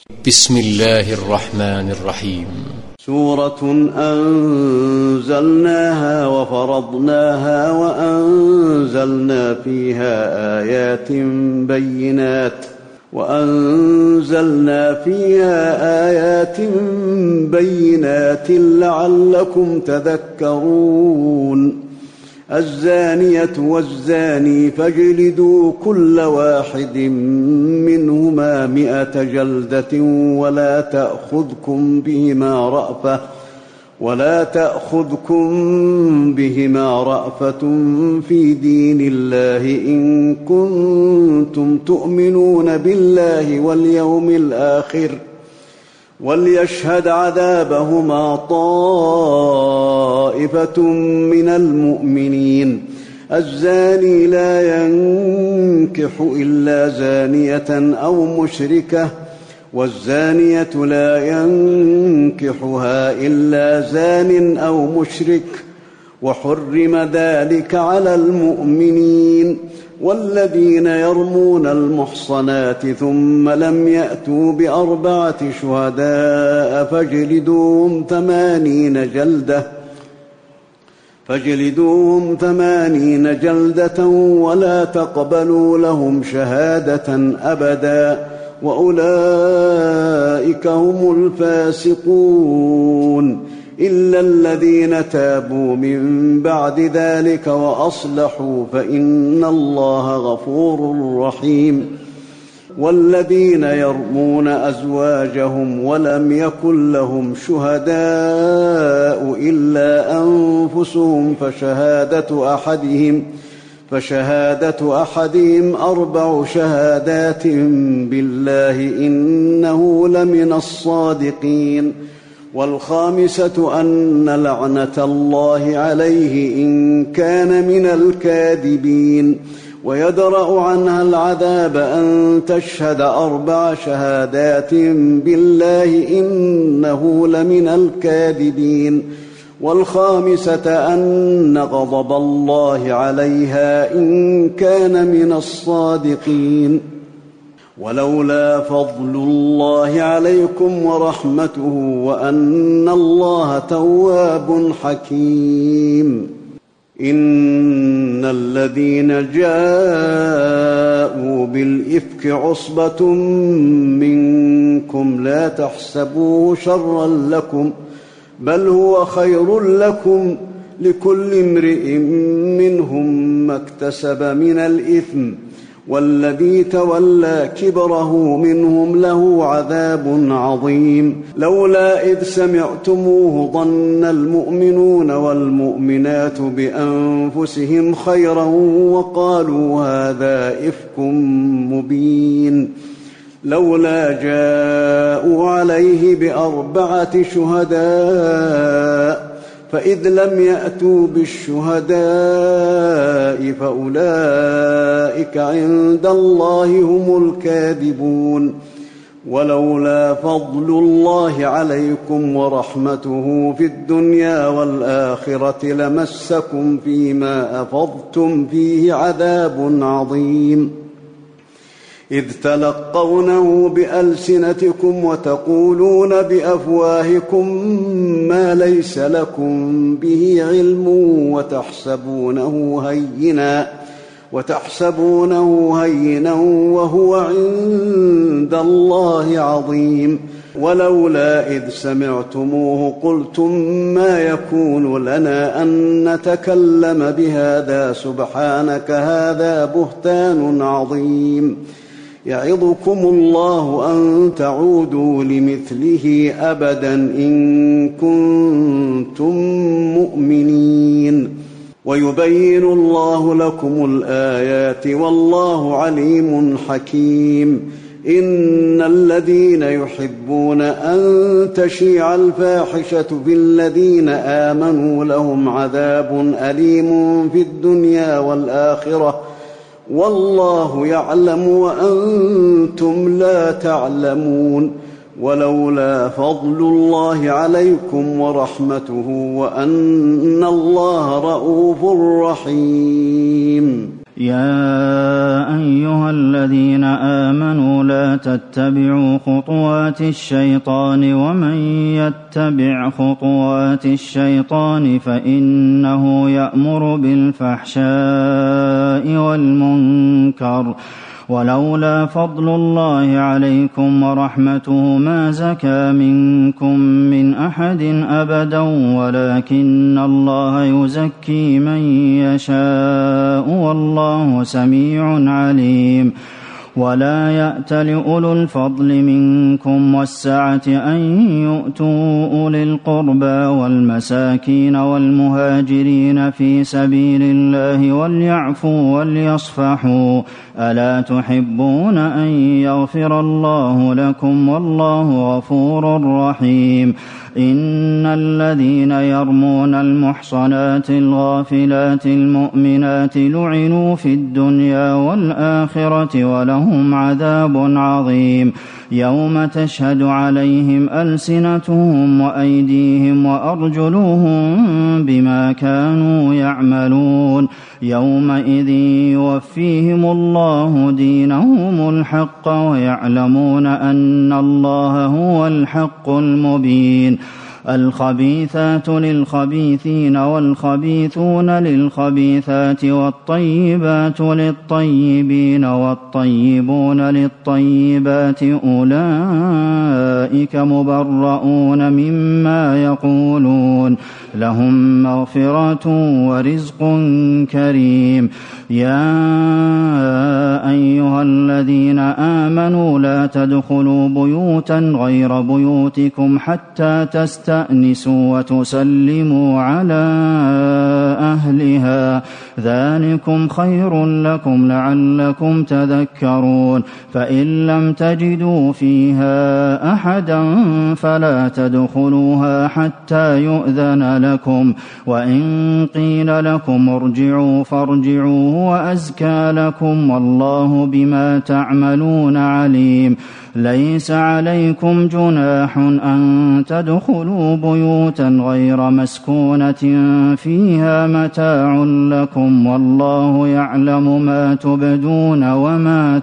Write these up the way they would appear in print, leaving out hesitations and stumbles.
بسم الله الرحمن الرحيم. سورة أنزلناها وفرضناها وأنزلنا فيها آيات بينات لعلكم تذكرون. الزانية والزاني فاجلدوا كل واحد منهما 100 جلدة ولا تأخذكم بهما رأفة في دين الله إن كنتم تؤمنون بالله واليوم الآخر، وليشهد عذابهما طائفة من المؤمنين. الزاني لا ينكح إلا زانية أو مشركة، والزانية لا ينكحها إلا زان أو مشرك، وحرم ذلك على المؤمنين. والذين يرمون المحصنات ثم لم يأتوا ب4 شهداء فاجلدوهم 80 جلدة ولا تقبلوا لهم شهادة أبدا، وأولئك هم الفاسقون، إلا الذين تابوا من بعد ذلك وأصلحوا فإن الله غفور رحيم. والذين يرمون أزواجهم ولم يكن لهم شهداء إلا أنفسهم فشهادة أحدهم 4 شهادات بالله إنه لمن الصادقين. والخامسة أن لعنة الله عليه إن كان من الكاذبين. ويدرأ عنها العذاب أن تشهد 4 شهادات بالله إنه لمن الكاذبين. والخامسة أن غضب الله عليها إن كان من الصادقين. ولولا فضل الله عليكم ورحمته وأن الله تواب حكيم. إن الذين جاءوا بالإفك عصبة منكم لا تحسبوه شرا لكم، بل هو خير لكم، لكل امرئ منهم ما اكتسب من الإثم، والذي تولى كبره منهم له عذاب عظيم. لولا إذ سمعتموه ظن المؤمنون والمؤمنات بأنفسهم خيرا وقالوا هذا إفك مبين. لولا جاءوا عليه ب4 شهداء فإذ لم يأتوا بالشهداء فأولئك عند الله هم الكاذبون. ولولا فضل الله عليكم ورحمته في الدنيا والآخرة لمسكم فيما أفضتم فيه عذاب عظيم، إذ تلقونه بألسنتكم وتقولون بأفواهكم ما ليس لكم به علم وتحسبونه هينا وهو عند الله عظيم. ولولا إذ سمعتموه قلتم ما يكون لنا أن نتكلم بهذا سبحانك هذا بهتان عظيم. يعظكم الله أن تعودوا لمثله أبدا إن كنتم مؤمنين. ويبين الله لكم الآيات والله عليم حكيم. إن الذين يحبون أن تشيع الفاحشة في الذين آمنوا لهم عذاب أليم في الدنيا والآخرة والله يعلم وأنتم لا تعلمون. ولولا فضل الله عليكم ورحمته وأن الله رءوف رحيم. يا أيها الذين آمنوا لا تتبعوا خطوات الشيطان ومن يتبع خطوات الشيطان فإنه يأمر بالفحشاء والمنكر ولولا فضل الله عليكم ورحمته ما زكى منكم من أحد أبدا ولكن الله يزكي من يشاء والله سميع عليم ولا يأت لأولو الفضل منكم والسعة أن يؤتوا أولي القربى والمساكين والمهاجرين في سبيل الله وليعفوا وليصفحوا ألا تحبون أن يغفر الله لكم والله غفور رحيم إن الذين يرمون المحصنات الغافلات المؤمنات لعنوا في الدنيا والآخرة ولهم عذاب عظيم يوم تشهد عليهم ألسنتهم وأيديهم وأرجلهم بما كانوا يعملون يومئذ يوفيهم الله دينهم الحق ويعلمون أن الله هو الحق المبين الخبيثات للخبيثين والخبيثون للخبيثات والطيبات للطيبين والطيبون للطيبات أولئك مبرؤون مما يقولون لهم مغفرة ورزق كريم يا أيها الذين آمنوا لا تدخلوا بيوتا غير بيوتكم حتى تستأنسوا وتسلموا على أهلها ذلكم خير لكم لعلكم تذكرون فإن لم تجدوا فيها أحدا فلا تدخلوها حتى يؤذن لكم وإن قيل لكم ارجعوا فارجعوا وأزكى لكم والله بما تعملون عليم ليس عليكم جناح أن تدخلوا بيوتا غير مسكونة فيها متاع لكم والله يعلم ما تبدون وما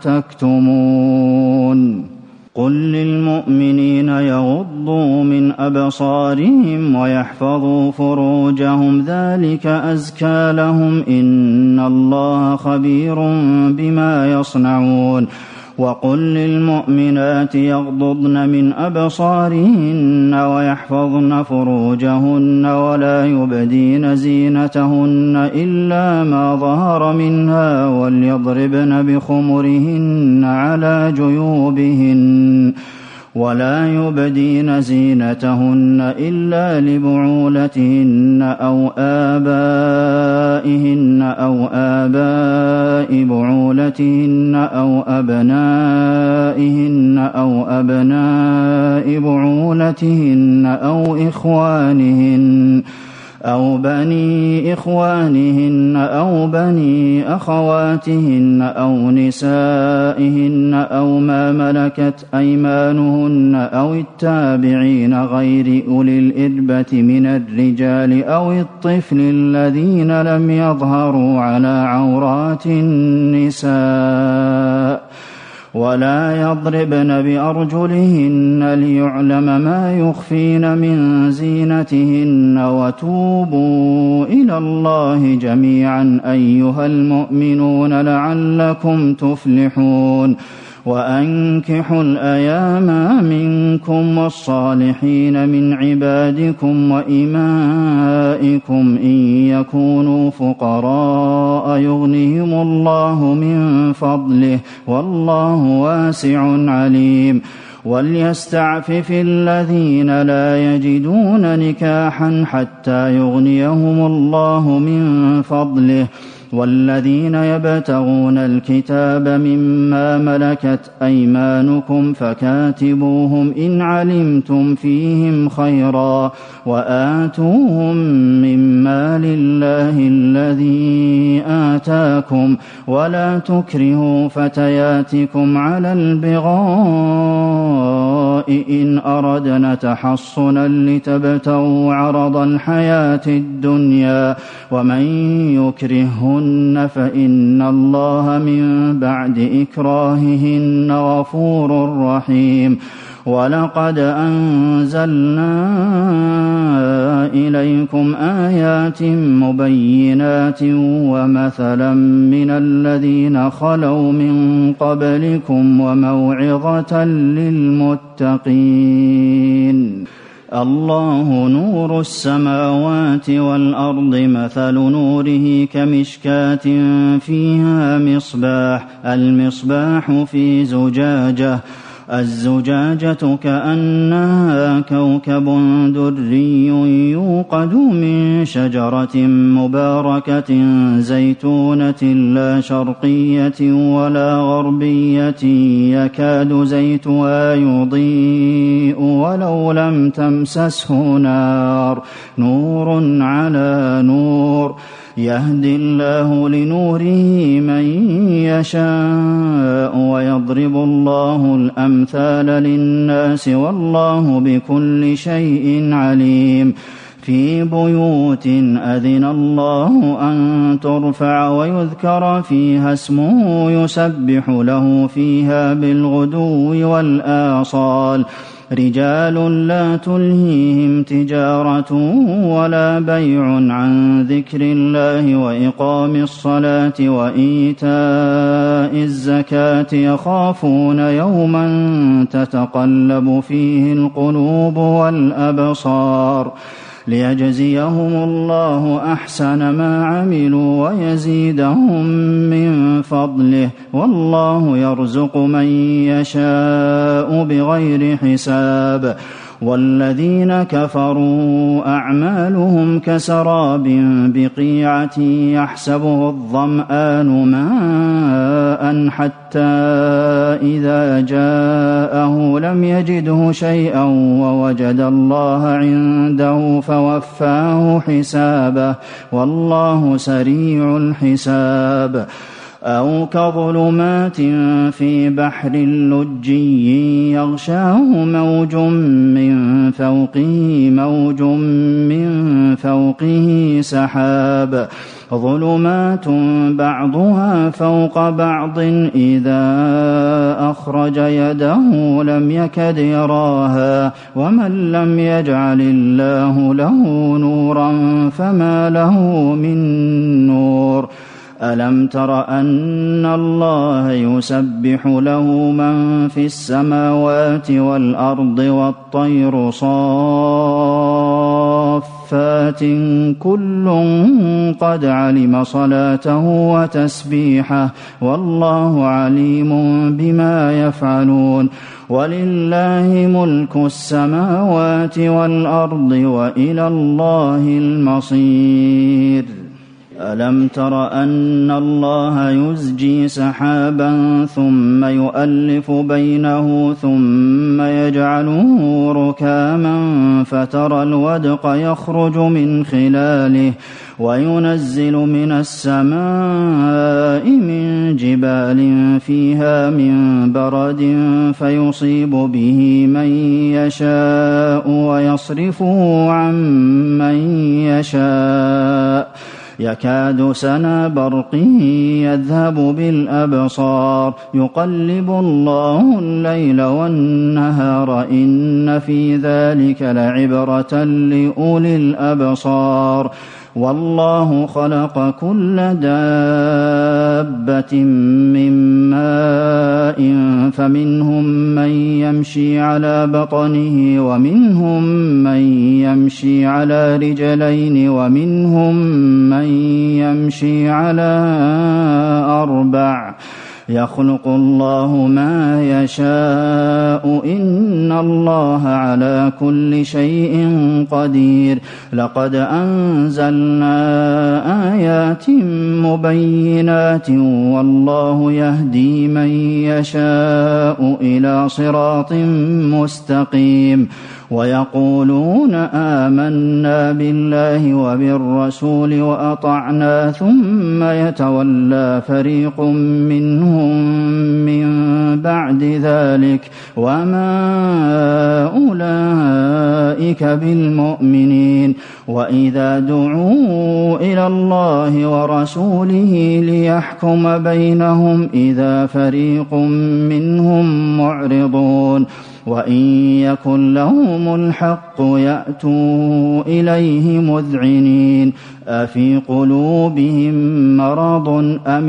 تكتمون قل للمؤمنين يغضوا من أبصارهم ويحفظوا فروجهم ذلك أزكى لهم إن الله خبير بما يصنعون وقل للمؤمنات يغضضن من أبصارهن ويحفظن فروجهن ولا يبدين زينتهن إلا ما ظهر منها وليضربن بخمرهن على جيوبهن ولا يبدين زينتهن إلا لبعولتهن أو آبائهن أو آباء بعولتهن أو أبنائهن أو أبناء بعولتهن أو إخوانهن أو بني إخوانهن أو بني أخواتهن أو نسائهن أو ما ملكت أيمانهن أو التابعين غير أولي الإربة من الرجال أو الطفل الذين لم يظهروا على عورات النساء ولا يضربن بأرجلهن ليعلم ما يخفين من زينتهن وتوبوا إلى الله جميعا أيها المؤمنون لعلكم تفلحون وأنكحوا الأيام منكم والصالحين من عبادكم وإمائكم إن يكونوا فقراء يغنهم الله من فضله والله واسع عليم وليستعفف الذين لا يجدون نكاحا حتى يغنيهم الله من فضله والذين يبتغون الكتاب مما ملكت أيمانكم فكاتبوهم إن علمتم فيهم خيرا وآتوهم مما لله الذي آتاكم ولا تكرهوا فتياتكم على البغاء إن أردنا تحصنا لتبتغوا عرض الحياة الدنيا ومن يكرهن إكراههن فإن الله من بعد إكراههن غفور رحيم. ولقد أنزلنا إليكم آيات مبينات ومثلا من الذين خلوا من قبلكم وموعظة للمتقين. الله نور السماوات والأرض، مثل نوره كمشكاة فيها مصباح، المصباح في زجاجة، الزجاجة كأنها كوكب دري يوقد من شجرة مباركة زيتونة لا شرقية ولا غربية يكاد زيتها يضيء ولو لم تمسسه نار، نور على نور، يهدي الله لنوره من يشاء ويضرب الله الأمثال للناس والله بكل شيء عليم. في بيوت أذن الله أن ترفع ويذكر فيها اسمه يسبح له فيها بالغدو والآصال، رجال لا تلهيهم تجارة ولا بيع عن ذكر الله وإقام الصلاة وإيتاء الزكاة يخافون يوما تتقلب فيه القلوب والأبصار، ليجزيهم الله أحسن ما عملوا ويزيدهم من فضله، والله يرزق من يشاء بغير حساب. والذين كفروا أعمالهم كسراب بقيعة يحسبه الظمآن ماء حتى إذا جاءه لم يجده شيئا ووجد الله عنده فوفاه حسابه، والله سريع الحساب. أو كظلمات في بحر لجي يغشاه موج من فوقه موج من فوقه سحاب، ظلمات بعضها فوق بعض إذا أخرج يده لم يكد يراها، ومن لم يجعل الله له نورا فما له من نور. ألم تر أن الله يسبح له من في السماوات والأرض والطير صافات كل قد علم صلاته وتسبيحه والله عليم بما يفعلون. ولله ملك السماوات والأرض وإلى الله المصير. ألم تر أن الله يزجي سحابا ثم يؤلف بينه ثم يجعله ركاما فترى الودق يخرج من خلاله وينزل من السماء من جبال فيها من برد فيصيب به من يشاء ويصرفه عن من يشاء يكاد سنا برقه يذهب بالأبصار يقلب الله الليل والنهار إن في ذلك لعبرة لأولي الأبصار. والله خلق كل دابة من ماء فمنهم من يمشي على بطنه ومنهم من يمشي على رجلين ومنهم من يمشي على أربع يخلق الله ما يشاء إن الله على كل شيء قدير. لقد أنزلنا آيات مبينات والله يهدي من يشاء إلى صراط مستقيم. ويقولون آمنا بالله وبالرسول وأطعنا ثم يتولى فريق منهم من بعد ذلك وما أولئك أولئك بالمؤمنين وإذا دعوا إلى الله ورسوله ليحكم بينهم إذا فريق منهم معرضون وإن يكن لهم الحق يأتوا إليه مذعنين أفي قلوبهم مرض أم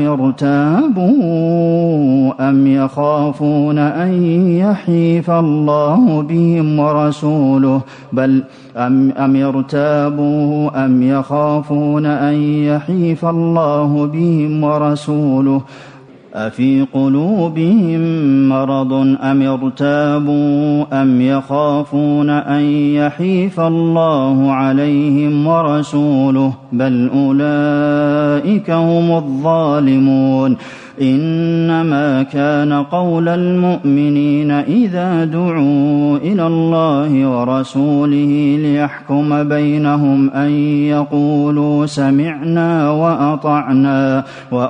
ارتابوا أم يخافون أن يحيف الله بهم ورسوله بل أم يرتابوا أم يخافون أن يحيف الله بهم ورسوله أفي قلوبهم مرض أم ارتابوا أم يخافون أن يحيف الله عليهم ورسوله بل أولئك هم الظالمون إنما كان قول المؤمنين إذا دعوا إلى الله ورسوله ليحكم بينهم أن يقولوا سمعنا وأطعنا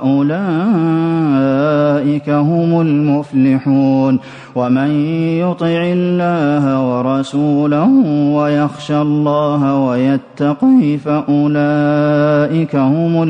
وأولئك هم المفلحون ومن يطع الله ورسوله ويخشى الله ويتقه فأولئك هم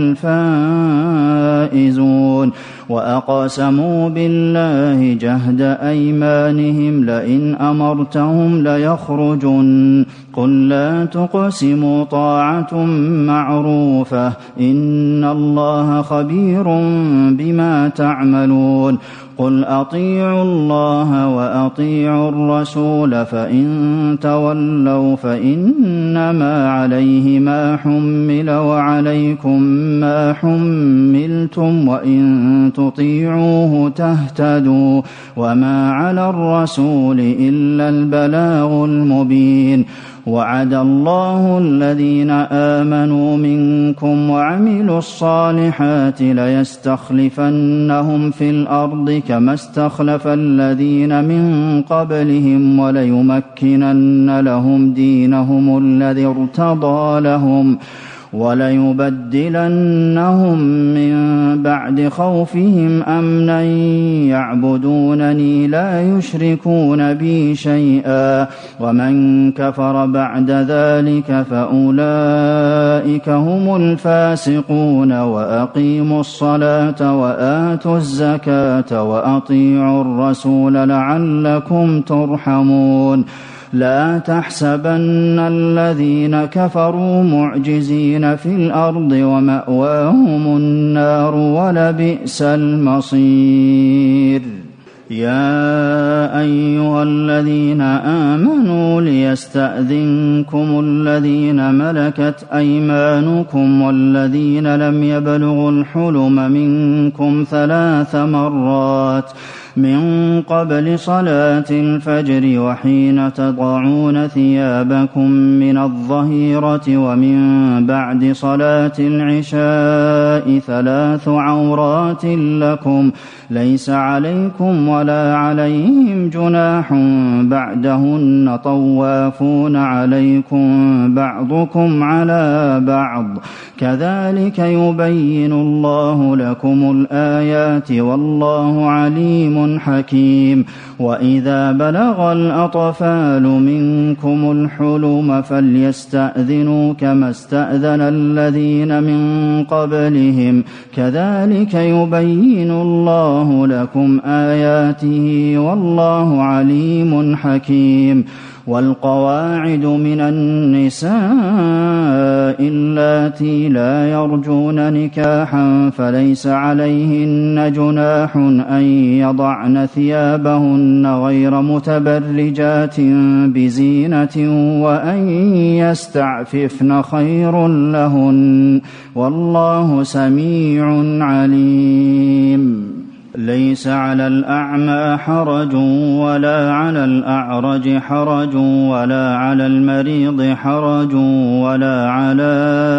الفائزون وأقسموا بالله جهد أيمانهم لئن أمرتهم ليخرجن قل لا تقسموا طاعة معروفة إن الله خبير بما تعملون قل أطيعوا الله وأطيعوا الرسول فإن تولوا فإنما عليه ما حمل وعليكم ما حملتم وإن تطيعوه تهتدوا وما على الرسول إلا البلاغ المبين وعد الله الذين آمنوا منكم وعملوا الصالحات ليستخلفنهم في الأرض كما استخلف الذين من قبلهم وليمكنن لهم دينهم الذي ارتضى لهم وليبدلنهم من بعد خوفهم أمنا يعبدونني لا يشركون بي شيئا ومن كفر بعد ذلك فأولئك هم الفاسقون وأقيموا الصلاة وآتوا الزكاة وأطيعوا الرسول لعلكم ترحمون لا تحسبن الذين كفروا معجزين في الأرض ومأواهم النار ولبئس المصير يا أيها الذين آمنوا ليستأذنكم الذين ملكت أيمانكم والذين لم يبلغوا الحلم منكم 3 مرات من قبل صلاة الفجر وحين تضعون ثيابكم من الظهيرة ومن بعد صلاة العشاء 3 عورات لكم ليس عليكم ولا عليهم جناح بعدهن طوافون عليكم بعضكم على بعض كذلك يبين الله لكم الآيات والله عليم حكيم وإذا بلغ الأطفال منكم الحلم فليستأذنوا كما استأذن الذين من قبلهم كذلك يبين الله لكم آياته والله عليم حكيم والقواعد من النساء اللاتي لا يرجون نكاحا فليس عليهن جناح أن يضعن ثيابهن غير متبرجات بزينة وأن يستعففن خير لهن والله سميع عليم ليس على الأعمى حرج ولا على الأعرج حرج ولا على المريض حرج ولا على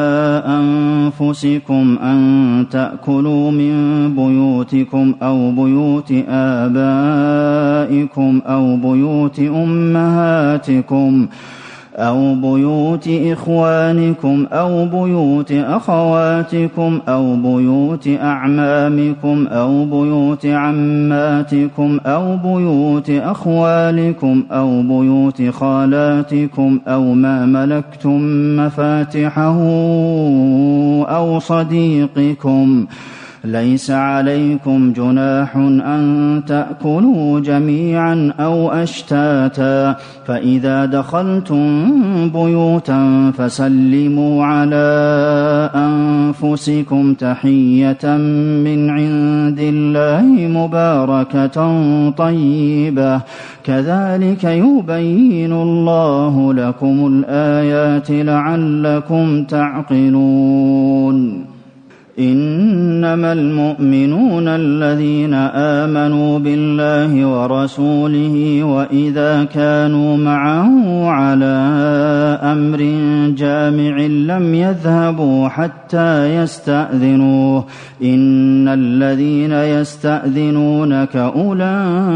أنفسكم أن تأكلوا من بيوتكم أو بيوت آبائكم أو بيوت أمهاتكم أو بيوت إخوانكم أو بيوت أخواتكم أو بيوت أعمامكم أو بيوت عماتكم أو بيوت أخوالكم أو بيوت خالاتكم أو ما ملكتم مفاتحه أو صديقكم. ليس عليكم جناح أن تأكلوا جميعا أو أشتاتا، فإذا دخلتم بيوتا فسلموا على أنفسكم تحية من عند الله مباركة طيبة، كذلك يبين الله لكم الآيات لعلكم تعقلون. إنما المؤمنون الذين آمنوا بالله ورسوله وإذا كانوا معه على أمر جامع لم يذهبوا حتى يستأذنوه. إن الذين يستأذنونك أولئك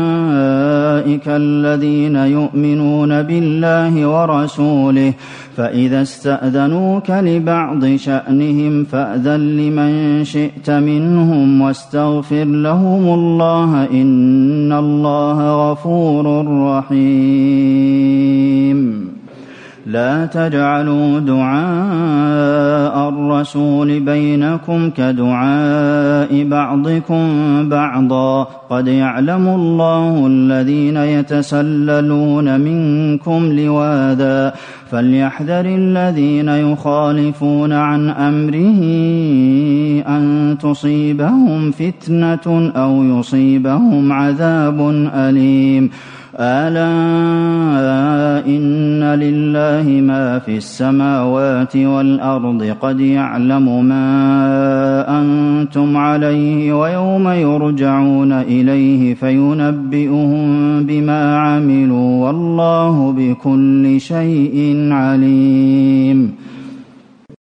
الذين يؤمنون بالله ورسوله، فإذا استأذنوك لبعض شأنهم فأذن لمن شئت منهم واستغفر لهم الله، إن الله غفور رحيم. لا تجعلوا دعاء الرسول بينكم كدعاء بعضكم بعضا، قد يعلم الله الذين يتسللون منكم لواذا، فليحذر الذين يخالفون عن أمره أن تصيبهم فتنة أو يصيبهم عذاب أليم. ألا إن لله ما في السماوات والأرض، قد يعلم ما أنتم عليه ويوم يرجعون إليه فينبئهم بما عملوا، والله بكل شيء عليم.